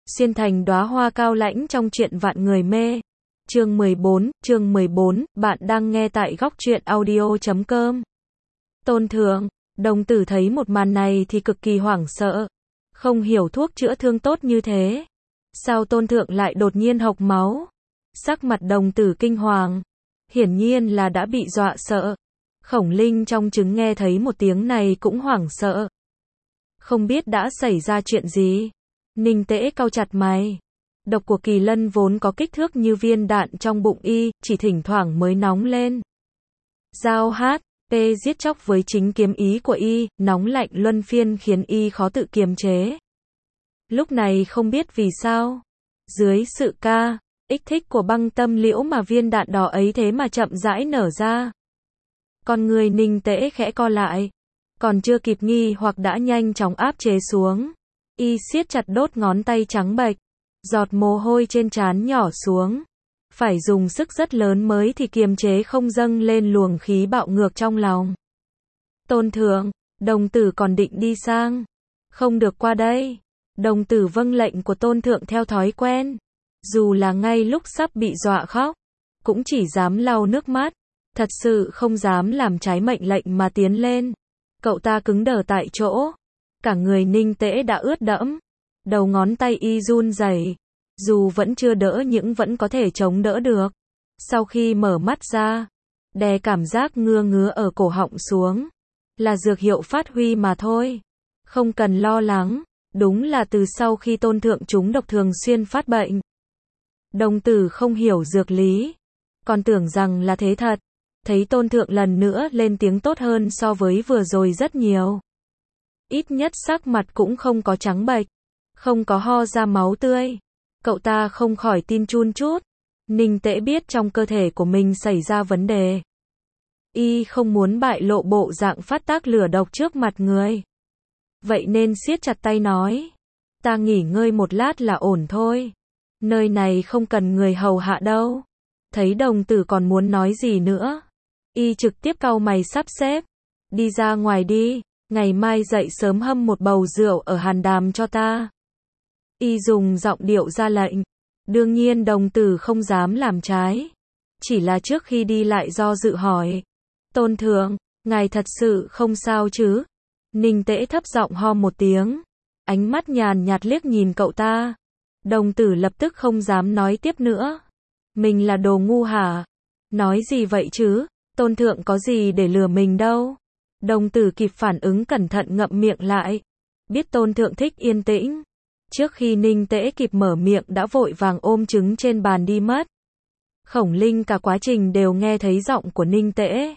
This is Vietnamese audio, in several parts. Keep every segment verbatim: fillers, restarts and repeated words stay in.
xuyên thành đóa hoa cao lãnh trong truyện vạn người mê. Chương mười bốn, chương mười bốn, bạn đang nghe tại góc truyện audio chấm com. Tôn Thượng, đồng tử thấy một màn này thì cực kỳ hoảng sợ. Không hiểu thuốc chữa thương tốt như thế. Sao Tôn Thượng lại đột nhiên hộc máu? Sắc mặt đồng tử kinh hoàng. Hiển nhiên là đã bị dọa sợ. Khổng Linh trong trứng nghe thấy một tiếng này cũng hoảng sợ. Không biết đã xảy ra chuyện gì. Ninh Tễ cau chặt mày. Độc của kỳ lân vốn có kích thước như viên đạn trong bụng y, chỉ thỉnh thoảng mới nóng lên. Giao hát, tê giết chóc với chính kiếm ý của y, nóng lạnh luân phiên khiến y khó tự kiềm chế. Lúc này không biết vì sao, dưới sự ca, ích thích của băng tâm liễu mà viên đạn đỏ ấy thế mà chậm rãi nở ra. Con người Ninh Tễ khẽ co lại, còn chưa kịp nghi hoặc đã nhanh chóng áp chế xuống. Y siết chặt đốt ngón tay trắng bệch, giọt mồ hôi trên trán nhỏ xuống. Phải dùng sức rất lớn mới thì kiềm chế không dâng lên luồng khí bạo ngược trong lòng. Tôn Thượng, đồng tử còn định đi sang. Không được qua đây. Đồng tử vâng lệnh của Tôn Thượng theo thói quen. Dù là ngay lúc sắp bị dọa khóc, cũng chỉ dám lau nước mắt. Thật sự không dám làm trái mệnh lệnh mà tiến lên. Cậu ta cứng đờ tại chỗ. Cả người Ninh Tễ đã ướt đẫm. Đầu ngón tay y run rẩy. Dù vẫn chưa đỡ nhưng vẫn có thể chống đỡ được. Sau khi mở mắt ra, đè cảm giác ngứa ngứa ở cổ họng xuống. Là dược hiệu phát huy mà thôi. Không cần lo lắng. Đúng là từ sau khi Tôn Thượng trúng độc thường xuyên phát bệnh. Đồng tử không hiểu dược lý. Còn tưởng rằng là thế thật. Thấy Tôn Thượng lần nữa lên tiếng tốt hơn so với vừa rồi rất nhiều. Ít nhất sắc mặt cũng không có trắng bệch. Không có ho ra máu tươi. Cậu ta không khỏi tin chun chút. Ninh Tễ biết trong cơ thể của mình xảy ra vấn đề. Y không muốn bại lộ bộ dạng phát tác lửa độc trước mặt người. Vậy nên siết chặt tay nói. Ta nghỉ ngơi một lát là ổn thôi. Nơi này không cần người hầu hạ đâu. Thấy đồng tử còn muốn nói gì nữa. Y trực tiếp cau mày sắp xếp. Đi ra ngoài đi. Ngày mai dậy sớm hâm một bầu rượu ở Hàn Đàm cho ta. Y dùng giọng điệu ra lệnh. Đương nhiên đồng tử không dám làm trái. Chỉ là trước khi đi lại do dự hỏi. Tôn Thượng, ngài thật sự không sao chứ? Ninh Tễ thấp giọng ho một tiếng. Ánh mắt nhàn nhạt liếc nhìn cậu ta. Đồng tử lập tức không dám nói tiếp nữa. Mình là đồ ngu hả? Nói gì vậy chứ? Tôn Thượng có gì để lừa mình đâu? Đồng tử kịp phản ứng cẩn thận ngậm miệng lại. Biết Tôn Thượng thích yên tĩnh. Trước khi Ninh Tễ kịp mở miệng đã vội vàng ôm trứng trên bàn đi mất. Khổng Linh cả quá trình đều nghe thấy giọng của Ninh Tễ.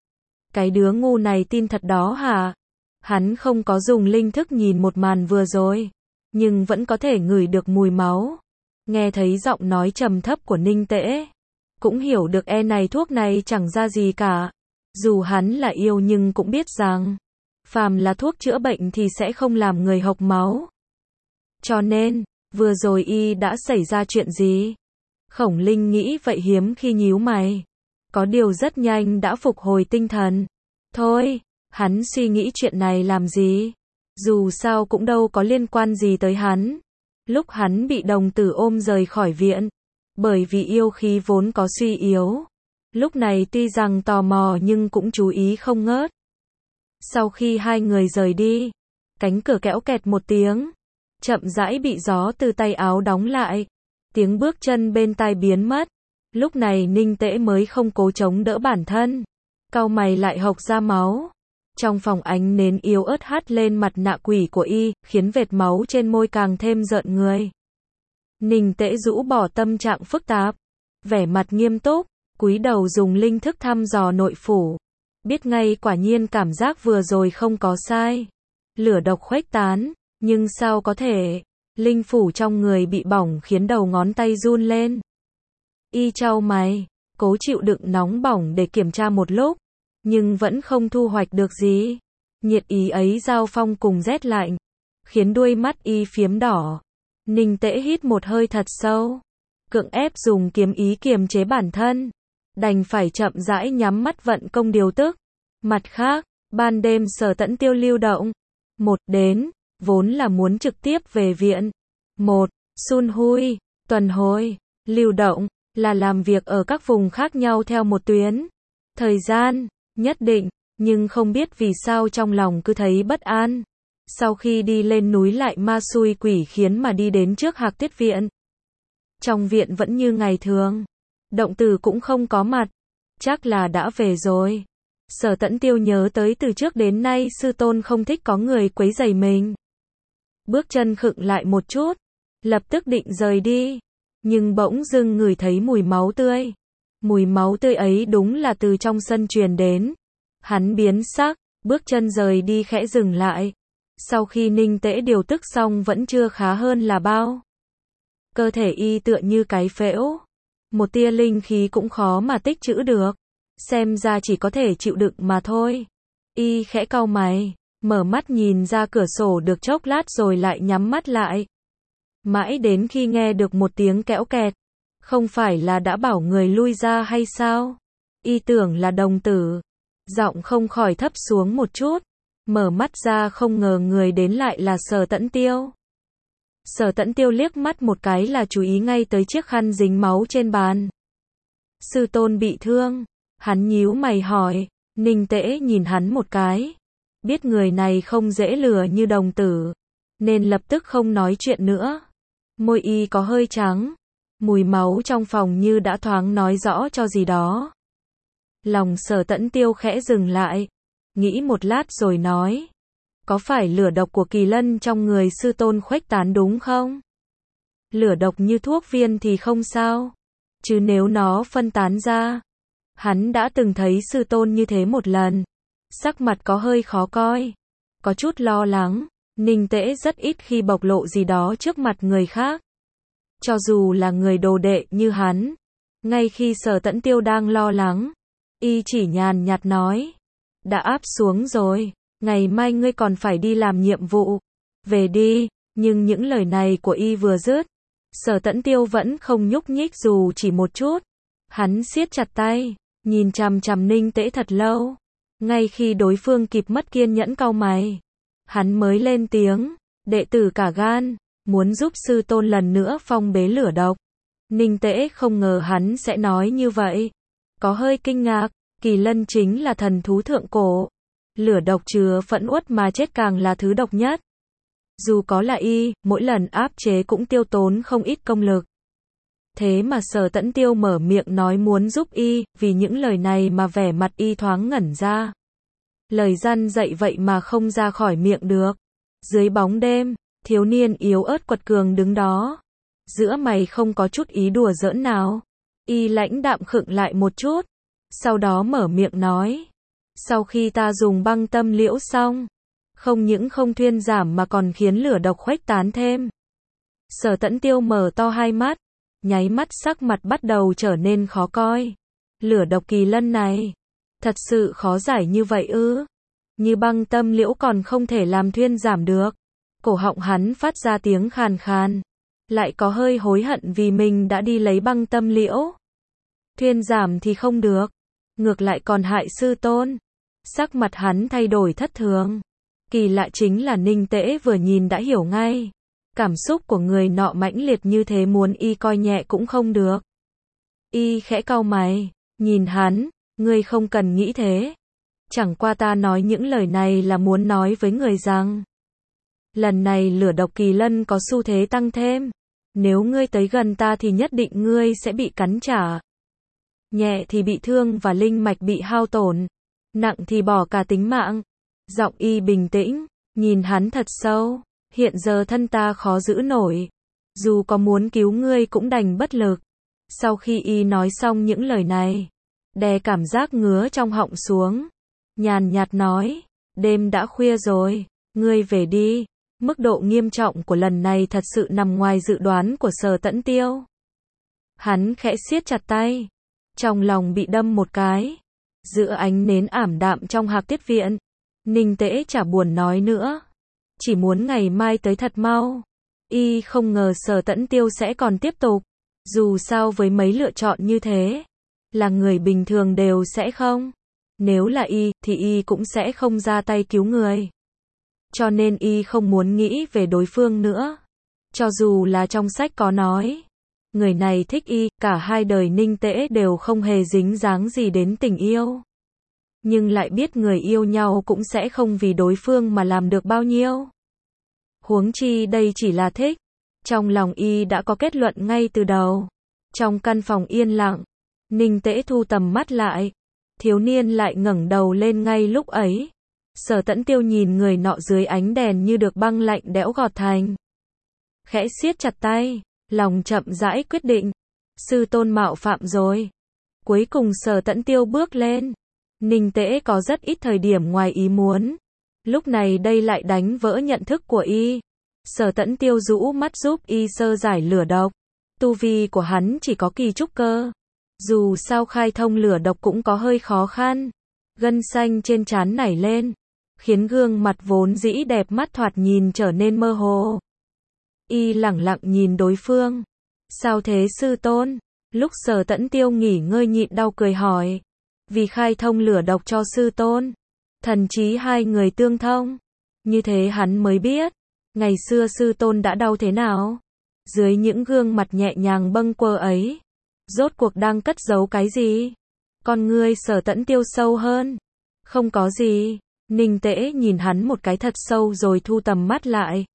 Cái đứa ngu này tin thật đó hả? Hắn không có dùng linh thức nhìn một màn vừa rồi, nhưng vẫn có thể ngửi được mùi máu. Nghe thấy giọng nói trầm thấp của Ninh Tễ, cũng hiểu được e này thuốc này chẳng ra gì cả. Dù hắn là yêu nhưng cũng biết rằng, phàm là thuốc chữa bệnh thì sẽ không làm người hộc máu. Cho nên, vừa rồi y đã xảy ra chuyện gì? Khổng Linh nghĩ vậy hiếm khi nhíu mày. Có điều rất nhanh đã phục hồi tinh thần. Thôi, hắn suy nghĩ chuyện này làm gì? Dù sao cũng đâu có liên quan gì tới hắn. Lúc hắn bị đồng tử ôm rời khỏi viện, bởi vì yêu khí vốn có suy yếu. Lúc này tuy rằng tò mò nhưng cũng chú ý không ngớt. Sau khi hai người rời đi, cánh cửa kéo kẹt một tiếng. Chậm rãi bị gió từ tay áo đóng lại. Tiếng bước chân bên tai biến mất. Lúc này Ninh Tễ mới không cố chống đỡ bản thân. Cau mày lại hộc ra máu. Trong phòng ánh nến yếu ớt hắt lên mặt nạ quỷ của y, khiến vệt máu trên môi càng thêm rợn người. Ninh Tễ rũ bỏ tâm trạng phức tạp. Vẻ mặt nghiêm túc, cúi đầu dùng linh thức thăm dò nội phủ. Biết ngay quả nhiên cảm giác vừa rồi không có sai. Lửa độc khuếch tán. Nhưng sao có thể? Linh phủ trong người bị bỏng khiến đầu ngón tay run lên. Y chau mày, cố chịu đựng nóng bỏng để kiểm tra một lúc, nhưng vẫn không thu hoạch được gì. Nhiệt ý ấy giao phong cùng rét lạnh, khiến đuôi mắt y phiếm đỏ. Ninh Tễ hít một hơi thật sâu, cưỡng ép dùng kiếm ý kiềm chế bản thân, đành phải chậm rãi nhắm mắt vận công điều tức. Mặt khác, ban đêm Sở Tẫn Tiêu lưu động. Một đến, vốn là muốn trực tiếp về viện. Một, Sun hui, tuần hồi, lưu động, là làm việc ở các vùng khác nhau theo một tuyến. Thời gian, nhất định, nhưng không biết vì sao trong lòng cứ thấy bất an. Sau khi đi lên núi lại ma xui quỷ khiến mà đi đến trước Hạc Tiết Viện. Trong viện vẫn như ngày thường. Động Tử cũng không có mặt. Chắc là đã về rồi. Sở Tẫn Tiêu nhớ tới từ trước đến nay sư tôn không thích có người quấy rầy mình. Bước chân khựng lại một chút. Lập tức định rời đi. Nhưng bỗng dưng ngửi thấy mùi máu tươi. Mùi máu tươi ấy đúng là từ trong sân truyền đến. Hắn biến sắc, bước chân rời đi khẽ dừng lại. Sau khi Ninh Tễ điều tức xong vẫn chưa khá hơn là bao. Cơ thể y tựa như cái phễu. Một tia linh khí cũng khó mà tích trữ được. Xem ra chỉ có thể chịu đựng mà thôi. Y khẽ cau mày, mở mắt nhìn ra cửa sổ được chốc lát rồi lại nhắm mắt lại. Mãi đến khi nghe được một tiếng kẽo kẹt. Không phải là đã bảo người lui ra hay sao? Y tưởng là Đồng Tử. Giọng không khỏi thấp xuống một chút. Mở mắt ra không ngờ người đến lại là Sở Tẫn Tiêu. Sở Tẫn Tiêu liếc mắt một cái là chú ý ngay tới chiếc khăn dính máu trên bàn. Sư tôn bị thương. Hắn nhíu mày hỏi. Ninh Tễ nhìn hắn một cái. Biết người này không dễ lừa như Đồng Tử. Nên lập tức không nói chuyện nữa. Môi y có hơi trắng. Mùi máu trong phòng như đã thoáng nói rõ cho gì đó. Lòng Sở Tẫn Tiêu khẽ dừng lại. Nghĩ một lát rồi nói. Có phải lửa độc của Kỳ Lân trong người sư tôn khuếch tán đúng không? Lửa độc như thuốc viên thì không sao. Chứ nếu nó phân tán ra. Hắn đã từng thấy sư tôn như thế một lần. Sắc mặt có hơi khó coi. Có chút lo lắng. Ninh Tễ rất ít khi bộc lộ gì đó trước mặt người khác. Cho dù là người đồ đệ như hắn. Ngay khi Sở Tẫn Tiêu đang lo lắng. Y chỉ nhàn nhạt nói. Đã áp xuống rồi. Ngày mai ngươi còn phải đi làm nhiệm vụ. Về đi. Nhưng những lời này của y vừa dứt. Sở Tẫn Tiêu vẫn không nhúc nhích dù chỉ một chút. Hắn siết chặt tay. Nhìn chằm chằm Ninh Tễ thật lâu. Ngay khi đối phương kịp mất kiên nhẫn cau mày. Hắn mới lên tiếng. Đệ tử cả gan. Muốn giúp sư tôn lần nữa phong bế lửa độc. Ninh Tễ không ngờ hắn sẽ nói như vậy. Có hơi kinh ngạc. Kỳ Lân chính là thần thú thượng cổ. Lửa độc chứa phẫn uất mà chết càng là thứ độc nhất. Dù có là y, mỗi lần áp chế cũng tiêu tốn không ít công lực. Thế mà Sở Tẫn Tiêu mở miệng nói muốn giúp y, vì những lời này mà vẻ mặt y thoáng ngẩn ra. Lời răn dạy vậy mà không ra khỏi miệng được. Dưới bóng đêm, thiếu niên yếu ớt quật cường đứng đó. Giữa mày không có chút ý đùa giỡn nào. Y lãnh đạm khựng lại một chút. Sau đó mở miệng nói. Sau khi ta dùng băng tâm liễu xong. Không những không thuyên giảm mà còn khiến lửa độc khuếch tán thêm. Sở Tẫn Tiêu mở to hai mắt. Nháy mắt sắc mặt bắt đầu trở nên khó coi. Lửa độc Kỳ Lân này. Thật sự khó giải như vậy ư. Như băng tâm liễu còn không thể làm thuyên giảm được. Cổ họng hắn phát ra tiếng khàn khàn. Lại có hơi hối hận vì mình đã đi lấy băng tâm liễu. Thuyên giảm thì không được. Ngược lại còn hại sư tôn. Sắc mặt hắn thay đổi thất thường. Kỳ lạ chính là Ninh Tễ vừa nhìn đã hiểu ngay. Cảm xúc của người nọ mãnh liệt như thế muốn y coi nhẹ cũng không được. Y khẽ cau mày. Nhìn hắn. Ngươi không cần nghĩ thế. Chẳng qua ta nói những lời này là muốn nói với người rằng. Lần này lửa độc Kỳ Lân có xu thế tăng thêm. Nếu ngươi tới gần ta thì nhất định ngươi sẽ bị cắn trả. Nhẹ thì bị thương và linh mạch bị hao tổn. Nặng thì bỏ cả tính mạng. Giọng y bình tĩnh. Nhìn hắn thật sâu. Hiện giờ thân ta khó giữ nổi. Dù có muốn cứu ngươi cũng đành bất lực. Sau khi y nói xong những lời này. Đè cảm giác ngứa trong họng xuống. Nhàn nhạt nói. Đêm đã khuya rồi. Ngươi về đi. Mức độ nghiêm trọng của lần này thật sự nằm ngoài dự đoán của Sở Tẫn Tiêu. Hắn khẽ siết chặt tay. Trong lòng bị đâm một cái. Giữa ánh nến ảm đạm trong Hạc Tiết Viện. Ninh Tễ chả buồn nói nữa. Chỉ muốn ngày mai tới thật mau. Y không ngờ Sở Tẫn Tiêu sẽ còn tiếp tục. Dù sao với mấy lựa chọn như thế. Là người bình thường đều sẽ không. Nếu là y, thì y cũng sẽ không ra tay cứu người. Cho nên y không muốn nghĩ về đối phương nữa. Cho dù là trong sách có nói, người này thích y, cả hai đời Ninh Tễ đều không hề dính dáng gì đến tình yêu. Nhưng lại biết người yêu nhau cũng sẽ không vì đối phương mà làm được bao nhiêu. Huống chi đây chỉ là thích. Trong lòng y đã có kết luận ngay từ đầu. Trong căn phòng yên lặng, Ninh Tễ thu tầm mắt lại. Thiếu niên lại ngẩng đầu lên ngay lúc ấy. Sở Tẫn Tiêu nhìn người nọ dưới ánh đèn như được băng lạnh đẽo gọt thành. Khẽ siết chặt tay, lòng chậm rãi quyết định. Sư tôn mạo phạm rồi. Cuối cùng Sở Tẫn Tiêu bước lên. Ninh Tễ có rất ít thời điểm ngoài ý muốn. Lúc này đây lại đánh vỡ nhận thức của y. Sở Tẫn Tiêu rũ mắt giúp y sơ giải lửa độc. Tu vi của hắn chỉ có kỳ trúc cơ. Dù sao khai thông lửa độc cũng có hơi khó khăn. Gân xanh trên trán nảy lên, khiến gương mặt vốn dĩ đẹp mắt thoạt nhìn trở nên mơ hồ. Y lẳng lặng nhìn đối phương. Sao thế sư tôn? Lúc Sở Tẫn Tiêu nghỉ ngơi nhịn đau cười hỏi. Vì khai thông lửa độc cho sư tôn. Thần trí hai người tương thông. Như thế hắn mới biết. Ngày xưa sư tôn đã đau thế nào? Dưới những gương mặt nhẹ nhàng bâng quơ ấy. Rốt cuộc đang cất giấu cái gì? Con ngươi Sở Tẫn Tiêu sâu hơn. Không có gì. Ninh Tễ nhìn hắn một cái thật sâu rồi thu tầm mắt lại.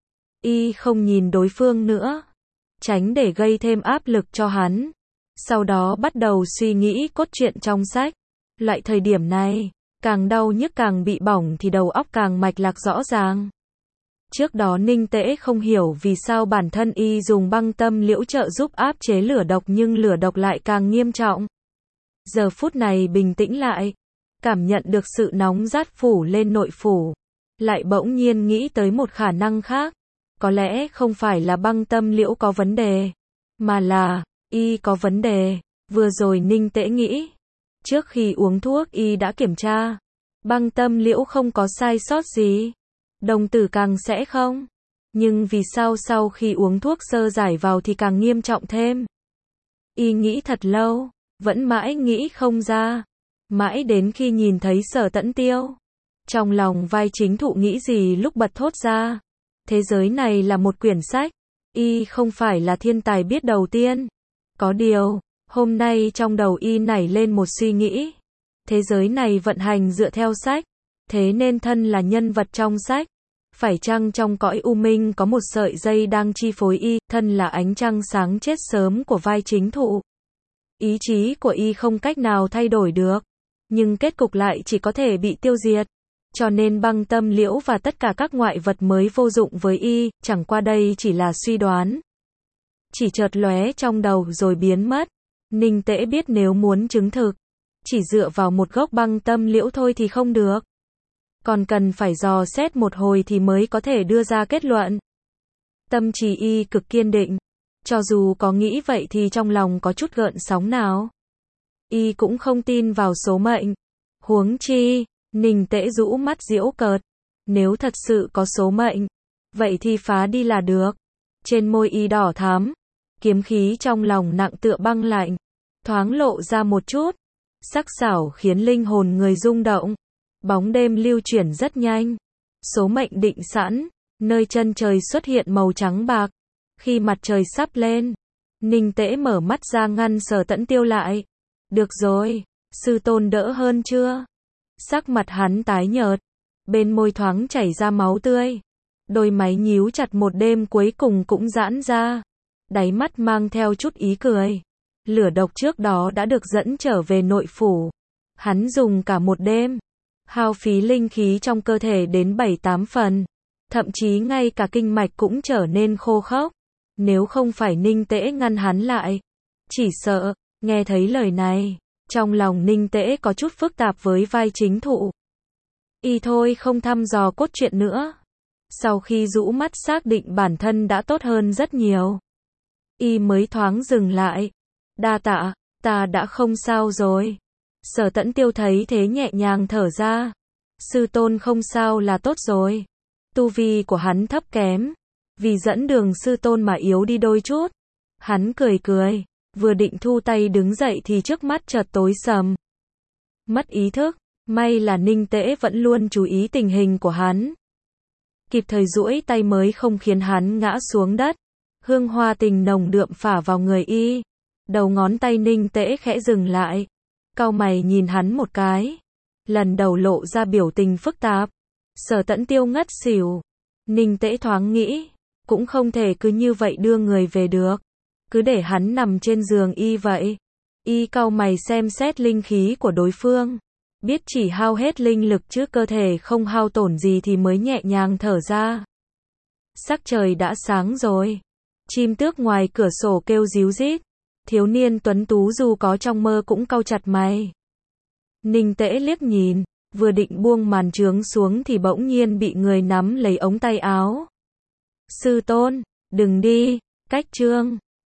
Y không nhìn đối phương nữa. Tránh để gây thêm áp lực cho hắn. Sau đó bắt đầu suy nghĩ cốt truyện trong sách. Loại thời điểm này, càng đau nhức càng bị bỏng thì đầu óc càng mạch lạc rõ ràng. Trước đó Ninh Tễ không hiểu vì sao bản thân y dùng băng tâm liễu trợ giúp áp chế lửa độc nhưng lửa độc lại càng nghiêm trọng. Giờ phút này bình tĩnh lại, cảm nhận được sự nóng rát phủ lên nội phủ. Lại bỗng nhiên nghĩ tới một khả năng khác. Có lẽ không phải là băng tâm liễu có vấn đề, mà là y có vấn đề. Vừa rồi Ninh Tễ nghĩ, trước khi uống thuốc y đã kiểm tra, băng tâm liễu không có sai sót gì. Đồng tử càng sẽ không. Nhưng vì sao sau khi uống thuốc sơ giải vào thì càng nghiêm trọng thêm? Y nghĩ thật lâu, vẫn mãi nghĩ không ra. Mãi đến khi nhìn thấy Sở Tẫn Tiêu. Trong lòng vai chính thụ nghĩ gì lúc bật thốt ra. Thế giới này là một quyển sách. Y không phải là thiên tài biết đầu tiên. Có điều, hôm nay trong đầu y nảy lên một suy nghĩ. Thế giới này vận hành dựa theo sách. Thế nên thân là nhân vật trong sách. Phải chăng trong cõi u minh có một sợi dây đang chi phối y, thân là ánh trăng sáng chết sớm của vai chính thụ. Ý chí của y không cách nào thay đổi được. Nhưng kết cục lại chỉ có thể bị tiêu diệt. Cho nên băng tâm liễu và tất cả các ngoại vật mới vô dụng với y, chẳng qua đây chỉ là suy đoán. Chỉ chợt lóe trong đầu rồi biến mất. Ninh Tễ biết nếu muốn chứng thực, chỉ dựa vào một gốc băng tâm liễu thôi thì không được. Còn cần phải dò xét một hồi thì mới có thể đưa ra kết luận. Tâm trí y cực kiên định. Cho dù có nghĩ vậy thì trong lòng có chút gợn sóng nào. Y cũng không tin vào số mệnh. Huống chi, Ninh Tễ rũ mắt giễu cợt. Nếu thật sự có số mệnh, vậy thì phá đi là được. Trên môi y đỏ thắm. Kiếm khí trong lòng nặng tựa băng lạnh. Thoáng lộ ra một chút. Sắc sảo khiến linh hồn người rung động. Bóng đêm lưu chuyển rất nhanh. Số mệnh định sẵn. Nơi chân trời xuất hiện màu trắng bạc. Khi mặt trời sắp lên, Ninh Tễ mở mắt ra ngăn Sở Tẫn Tiêu lại. Được rồi, sư tôn đỡ hơn chưa? Sắc mặt hắn tái nhợt. Bên môi thoáng chảy ra máu tươi. Đôi máy nhíu chặt một đêm cuối cùng cũng giãn ra. Đáy mắt mang theo chút ý cười. Lửa độc trước đó đã được dẫn trở về nội phủ. Hắn dùng cả một đêm. Hao phí linh khí trong cơ thể đến bảy tám phần. Thậm chí ngay cả kinh mạch cũng trở nên khô khốc. Nếu không phải Ninh Tễ ngăn hắn lại. Chỉ sợ, nghe thấy lời này. Trong lòng Ninh Tễ có chút phức tạp với vai chính thụ. Y thôi không thăm dò cốt truyện nữa. Sau khi rũ mắt xác định bản thân đã tốt hơn rất nhiều. Y mới thoáng dừng lại. Đa tạ, ta đã không sao rồi. Sở Tẫn Tiêu thấy thế nhẹ nhàng thở ra. Sư tôn không sao là tốt rồi. Tu vi của hắn thấp kém. Vì dẫn đường sư tôn mà yếu đi đôi chút. Hắn cười cười. Vừa định thu tay đứng dậy thì trước mắt chợt tối sầm. Mất ý thức. May là Ninh Tễ vẫn luôn chú ý tình hình của hắn. kịp thời duỗi tay mới không khiến hắn ngã xuống đất. Hương hoa tình nồng đượm phả vào người y. Đầu ngón tay Ninh Tễ khẽ dừng lại. Cau mày nhìn hắn một cái. Lần đầu lộ ra biểu tình phức tạp. Sở Tẫn Tiêu ngất xỉu. Ninh Tễ thoáng nghĩ, cũng không thể cứ như vậy đưa người về được. Cứ để hắn nằm trên giường y vậy. Y cau mày xem xét linh khí của đối phương. Biết chỉ hao hết linh lực chứ cơ thể không hao tổn gì thì mới nhẹ nhàng thở ra. Sắc trời đã sáng rồi. Chim tước ngoài cửa sổ kêu ríu rít. Thiếu niên tuấn tú dù có trong mơ cũng cau chặt mày. Ninh Tễ liếc nhìn, vừa định buông màn trướng xuống thì bỗng nhiên bị người nắm lấy ống tay áo. Sư tôn, đừng đi, cách chương.